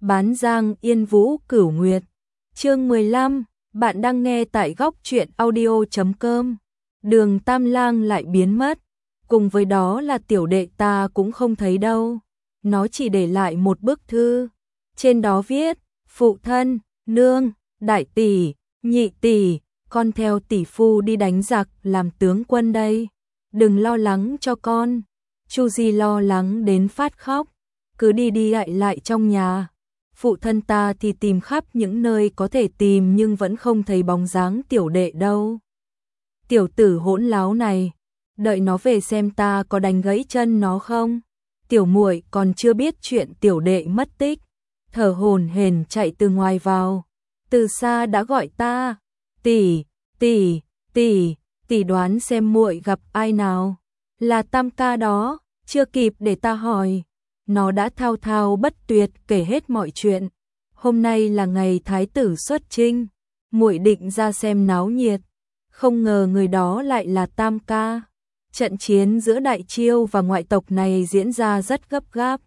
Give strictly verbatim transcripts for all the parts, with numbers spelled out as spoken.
Bán Giang Yên Vũ Cửu Nguyệt. Chương mười lăm, bạn đang nghe tại góc truyện audio chấm com. Đường Tam Lang lại biến mất, cùng với đó là tiểu đệ ta cũng không thấy đâu. Nó chỉ để lại một bức thư, trên đó viết: phụ thân, nương, đại tỷ, nhị tỷ, con theo tỷ phu đi đánh giặc làm tướng quân đây. Đừng lo lắng cho con. Chu Di lo lắng đến phát khóc, cứ đi đi lại lại trong nhà. Phụ thân ta thì tìm khắp những nơi có thể tìm nhưng vẫn không thấy bóng dáng tiểu đệ đâu. Tiểu tử hỗn láo này, đợi nó về xem ta có đánh gãy chân nó không. Tiểu muội còn chưa biết chuyện tiểu đệ mất tích, thở hổn hển chạy từ ngoài vào, từ xa đã gọi ta: "Tỷ, tỷ, tỷ, tỷ đoán xem muội gặp ai nào?" "Là Tam ca đó." Chưa kịp để ta hỏi, nó đã thao thao bất tuyệt kể hết mọi chuyện. "Hôm nay là ngày thái tử xuất chinh, muội định ra xem náo nhiệt, không ngờ người đó lại là Tam ca." Trận chiến giữa Đại Chiêu và ngoại tộc này diễn ra rất gấp gáp.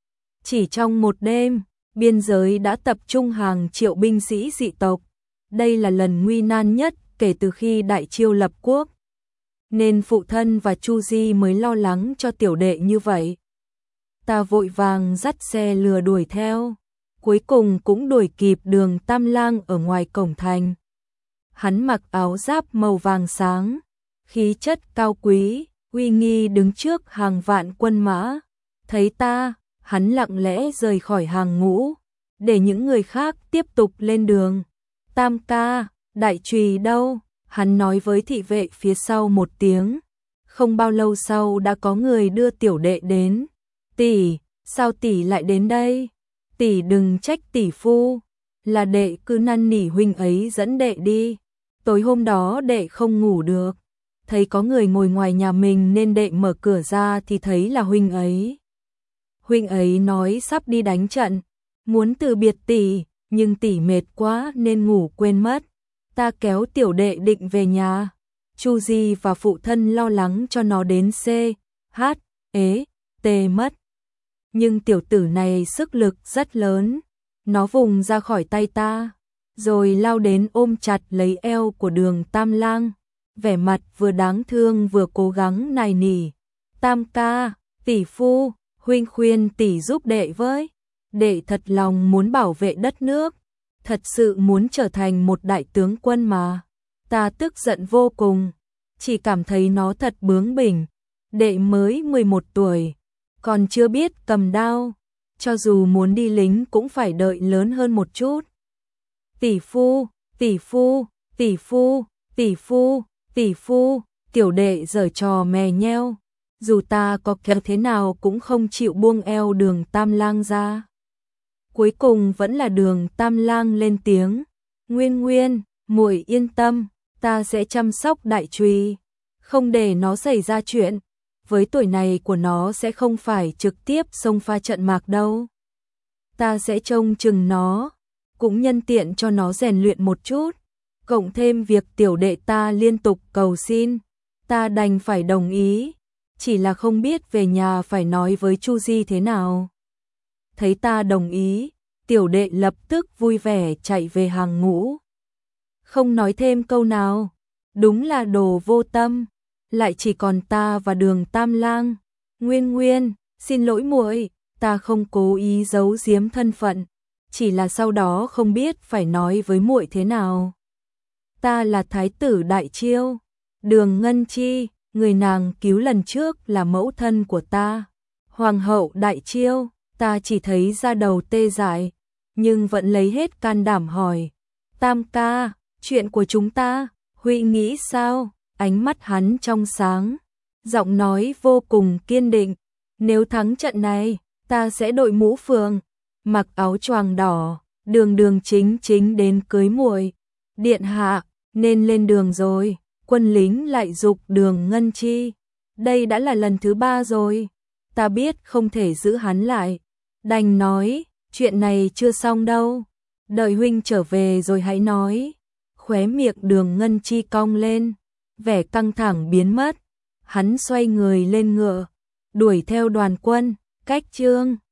Chỉ trong một đêm, biên giới đã tập trung hàng triệu binh sĩ dị tộc. Đây là lần nguy nan nhất kể từ khi Đại Chiêu lập quốc, nên phụ thân và Chu Di mới lo lắng cho tiểu đệ như vậy. Ta vội vàng dắt xe lừa đuổi theo, cuối cùng cũng đuổi kịp Đường Tam Lang ở ngoài cổng thành. Hắn mặc áo giáp màu vàng sáng, khí chất cao quý, uy nghi đứng trước hàng vạn quân mã. Thấy ta, hắn lặng lẽ rời khỏi hàng ngũ, để những người khác tiếp tục lên đường. "Tam ca, đại chùy đâu?" Hắn nói với thị vệ phía sau một tiếng. Không bao lâu sau đã có người đưa tiểu đệ đến. "Tỷ, sao tỷ lại đến đây?" "Tỷ đừng trách tỷ phu, là đệ cứ năn nỉ huynh ấy dẫn đệ đi. Tối hôm đó đệ không ngủ được, thấy có người ngồi ngoài nhà mình nên đệ mở cửa ra thì thấy là huynh ấy. Huynh ấy nói sắp đi đánh trận, muốn từ biệt tỷ, nhưng tỷ mệt quá nên ngủ quên mất. Ta kéo tiểu đệ định về nhà." Chu Di và phụ thân lo lắng cho nó đến C, H, ế, T mất. Nhưng tiểu tử này sức lực rất lớn, nó vùng ra khỏi tay ta, rồi lao đến ôm chặt lấy eo của Đường Tam Lang, vẻ mặt vừa đáng thương vừa cố gắng nài nỉ: "Tam ca, tỷ phu, huynh khuyên tỷ giúp đệ với. Đệ thật lòng muốn bảo vệ đất nước, thật sự muốn trở thành một đại tướng quân mà." Ta tức giận vô cùng, chỉ cảm thấy nó thật bướng bỉnh. Đệ mới mười một tuổi, còn chưa biết cầm đao, cho dù muốn đi lính cũng phải đợi lớn hơn một chút. "Tỷ phu, tỷ phu, tỷ phu, tỷ phu, tỷ phu." Tiểu đệ giở trò mè nheo, dù ta có kéo thế nào cũng không chịu buông eo Đường Tam Lang ra. Cuối cùng vẫn là Đường Tam Lang lên tiếng: "Nguyên Nguyên, muội yên tâm, ta sẽ chăm sóc đại chùy, không để nó xảy ra chuyện. Với tuổi này của nó sẽ không phải trực tiếp xông pha trận mạc đâu. Ta sẽ trông chừng nó, cũng nhân tiện cho nó rèn luyện một chút." Cộng thêm việc tiểu đệ ta liên tục cầu xin, ta đành phải đồng ý, chỉ là không biết về nhà phải nói với Chu Di thế nào. Thấy ta đồng ý, tiểu đệ lập tức vui vẻ chạy về hàng ngũ, không nói thêm câu nào. Đúng là đồ vô tâm, lại chỉ còn ta và Đường Tam Lang. "Nguyên Nguyên, xin lỗi muội, ta không cố ý giấu giếm thân phận, chỉ là sau đó không biết phải nói với muội thế nào. Ta là thái tử Đại Chiêu, Đường Ngân Chi, người nàng cứu lần trước là mẫu thân của ta. Hoàng hậu Đại Chiêu." Ta chỉ thấy da đầu tê dại, nhưng vẫn lấy hết can đảm hỏi: "Tam ca, chuyện của chúng ta, huynh nghĩ sao?" Ánh mắt hắn trong sáng, giọng nói vô cùng kiên định: "Nếu thắng trận này, ta sẽ đội mũ phượng, mặc áo choàng đỏ, đường đường chính chính đến cưới muội. Điện hạ, nên lên đường rồi." Quân lính lại giục Đường Ngân Chi. Đây đã là lần thứ ba rồi. Ta biết không thể giữ hắn lại, đành nói: "Chuyện này chưa xong đâu, đợi huynh trở về rồi hãy nói." Khóe miệng Đường Ngân Chi cong lên, vẻ căng thẳng biến mất. Hắn xoay người lên ngựa, đuổi theo đoàn quân, cách Trương